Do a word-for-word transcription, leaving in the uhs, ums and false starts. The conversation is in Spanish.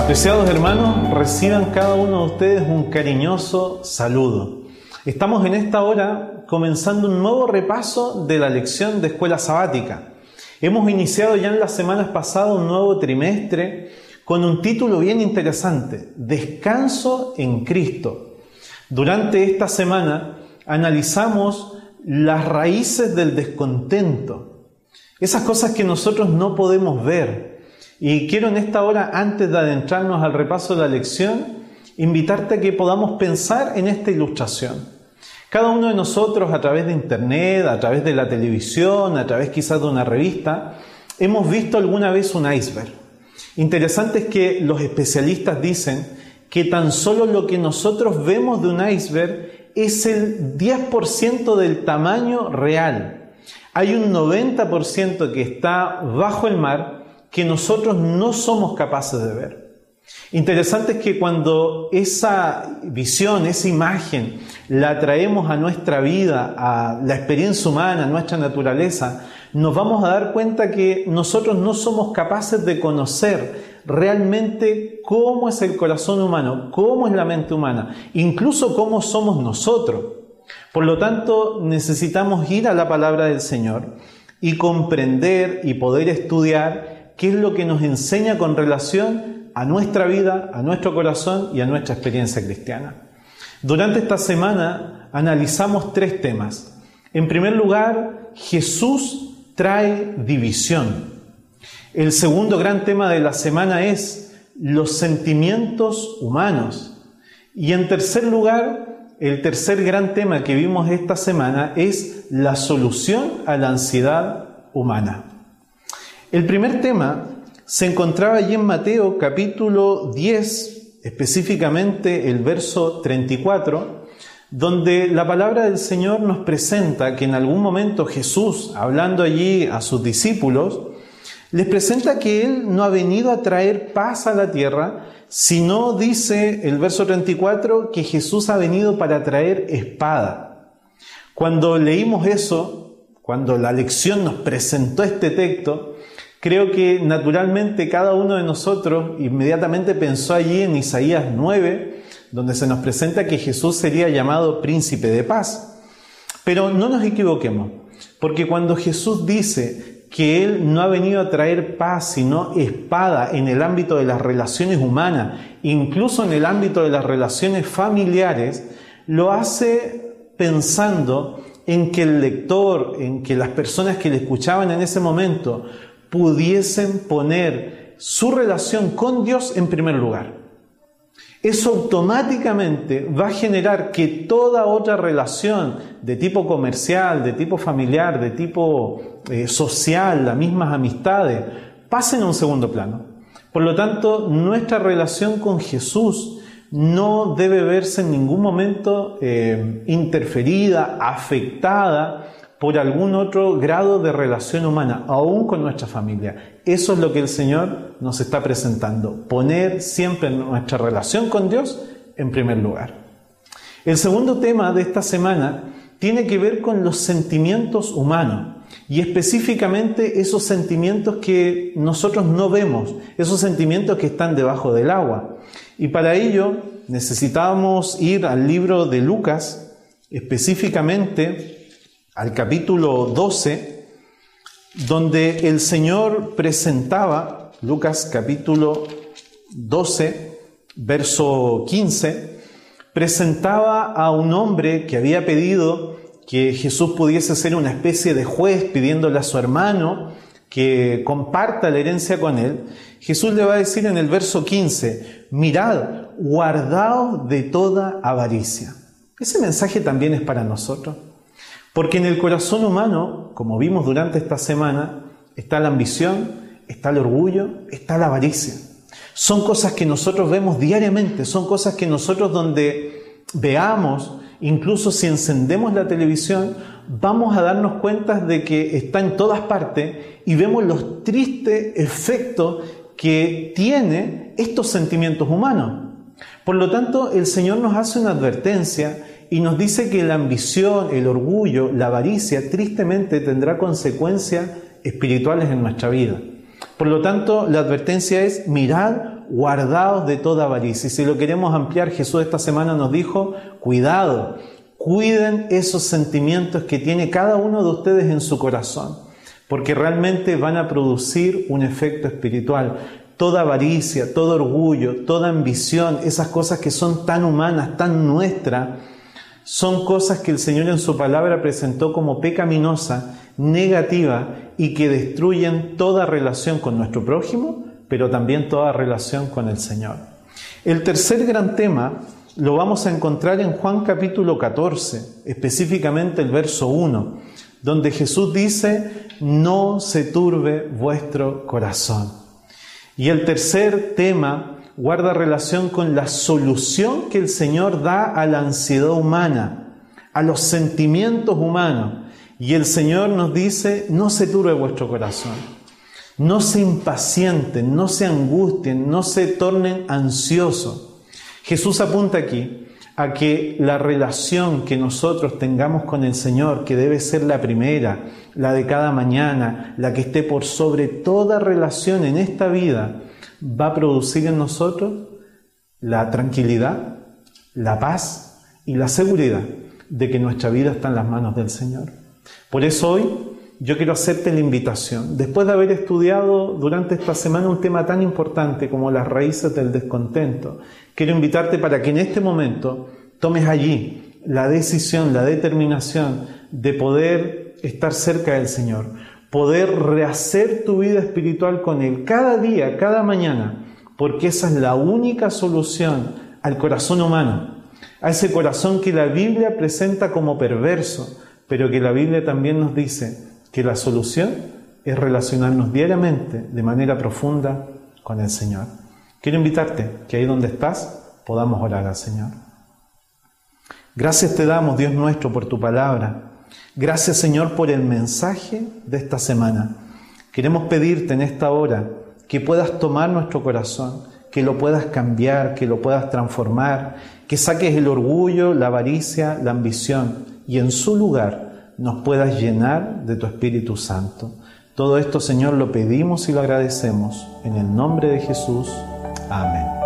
Apreciados hermanos, reciban cada uno de ustedes un cariñoso saludo. Estamos en esta hora comenzando un nuevo repaso de la lección de escuela sabática. Hemos iniciado ya en las semanas pasadas un nuevo trimestre con un título bien interesante: Descanso en Cristo. Durante esta semana analizamos las raíces del descontento, esas cosas que nosotros no podemos ver. Y quiero en esta hora, antes de adentrarnos al repaso de la lección, invitarte a que podamos pensar en esta ilustración. Cada uno de nosotros, a través de internet, a través de la televisión, a través quizás de una revista, hemos visto alguna vez un iceberg. Interesante es que los especialistas dicen que tan solo lo que nosotros vemos de un iceberg es el diez por ciento del tamaño real. Hay un noventa por ciento que está bajo el mar que nosotros no somos capaces de ver. Interesante es que cuando esa visión, esa imagen, la traemos a nuestra vida, a la experiencia humana, a nuestra naturaleza, nos vamos a dar cuenta que nosotros no somos capaces de conocer realmente cómo es el corazón humano, cómo es la mente humana, incluso cómo somos nosotros. Por lo tanto, necesitamos ir a la palabra del Señor y comprender y poder estudiar qué es lo que nos enseña con relación a nuestra vida, a nuestro corazón y a nuestra experiencia cristiana. Durante esta semana analizamos tres temas. En primer lugar, Jesús trae división. El segundo gran tema de la semana es los sentimientos humanos. Y en tercer lugar, el tercer gran tema que vimos esta semana es la solución a la ansiedad humana. El primer tema se encontraba allí en Mateo capítulo diez, específicamente el verso treinta y cuatro, donde la palabra del Señor nos presenta que en algún momento Jesús, hablando allí a sus discípulos, les presenta que Él no ha venido a traer paz a la tierra, sino, dice el verso treinta y cuatro, que Jesús ha venido para traer espada. Cuando leímos eso, cuando la lección nos presentó este texto, creo que naturalmente cada uno de nosotros inmediatamente pensó allí en Isaías nueve, donde se nos presenta que Jesús sería llamado príncipe de paz. Pero no nos equivoquemos, porque cuando Jesús dice que Él no ha venido a traer paz, sino espada en el ámbito de las relaciones humanas, incluso en el ámbito de las relaciones familiares, lo hace pensando en que el lector, en que las personas que le escuchaban en ese momento, pudiesen poner su relación con Dios en primer lugar. Eso automáticamente va a generar que toda otra relación de tipo comercial, de tipo familiar, de tipo eh, social, las mismas amistades, pasen a un segundo plano. Por lo tanto, nuestra relación con Jesús no debe verse en ningún momento eh, interferida, afectada por algún otro grado de relación humana, aún con nuestra familia. Eso es lo que el Señor nos está presentando, poner siempre nuestra relación con Dios en primer lugar. El segundo tema de esta semana tiene que ver con los sentimientos humanos, y específicamente esos sentimientos que nosotros no vemos, esos sentimientos que están debajo del agua. Y para ello necesitábamos ir al libro de Lucas, específicamente al capítulo doce, donde el Señor presentaba, Lucas capítulo doce, verso quince, presentaba a un hombre que había pedido que Jesús pudiese ser una especie de juez, pidiéndole a su hermano que comparta la herencia con él. Jesús le va a decir en el verso quince, mirad, guardaos de toda avaricia. Ese mensaje también es para nosotros. Porque en el corazón humano, como vimos durante esta semana, está la ambición, está el orgullo, está la avaricia. Son cosas que nosotros vemos diariamente, son cosas que nosotros donde veamos, incluso si encendemos la televisión, vamos a darnos cuenta de que está en todas partes y vemos los tristes efectos que tiene estos sentimientos humanos. Por lo tanto, el Señor nos hace una advertencia y nos dice que la ambición, el orgullo, la avaricia, tristemente tendrá consecuencias espirituales en nuestra vida. Por lo tanto, la advertencia es: mirad, guardaos de toda avaricia. Y si lo queremos ampliar, Jesús esta semana nos dijo, cuidado, cuiden esos sentimientos que tiene cada uno de ustedes en su corazón, porque realmente van a producir un efecto espiritual. Toda avaricia, todo orgullo, toda ambición, esas cosas que son tan humanas, tan nuestras, son cosas que el Señor en su palabra presentó como pecaminosa, negativa y que destruyen toda relación con nuestro prójimo, pero también toda relación con el Señor. El tercer gran tema lo vamos a encontrar en Juan capítulo catorce, específicamente el verso uno, donde Jesús dice, no se turbe vuestro corazón. Y el tercer tema guarda relación con la solución que el Señor da a la ansiedad humana, a los sentimientos humanos. Y el Señor nos dice, no se turbe vuestro corazón, no se impacienten, no se angustien, no se tornen ansiosos. Jesús apunta aquí a que la relación que nosotros tengamos con el Señor, que debe ser la primera, la de cada mañana, la que esté por sobre toda relación en esta vida, va a producir en nosotros la tranquilidad, la paz y la seguridad de que nuestra vida está en las manos del Señor. Por eso hoy yo quiero hacerte la invitación, después de haber estudiado durante esta semana un tema tan importante como las raíces del descontento, quiero invitarte para que en este momento tomes allí la decisión, la determinación de poder estar cerca del Señor, poder rehacer tu vida espiritual con Él cada día, cada mañana, porque esa es la única solución al corazón humano, a ese corazón que la Biblia presenta como perverso, pero que la Biblia también nos dice que la solución es relacionarnos diariamente de manera profunda con el Señor. Quiero invitarte que ahí donde estás podamos orar al Señor. Gracias te damos, Dios nuestro, por tu palabra. Gracias, Señor, por el mensaje de esta semana. Queremos pedirte en esta hora que puedas tomar nuestro corazón, que lo puedas cambiar, que lo puedas transformar, que saques el orgullo, la avaricia, la ambición y en su lugar nos puedas llenar de tu Espíritu Santo. Todo esto, Señor, lo pedimos y lo agradecemos en el nombre de Jesús. Amén.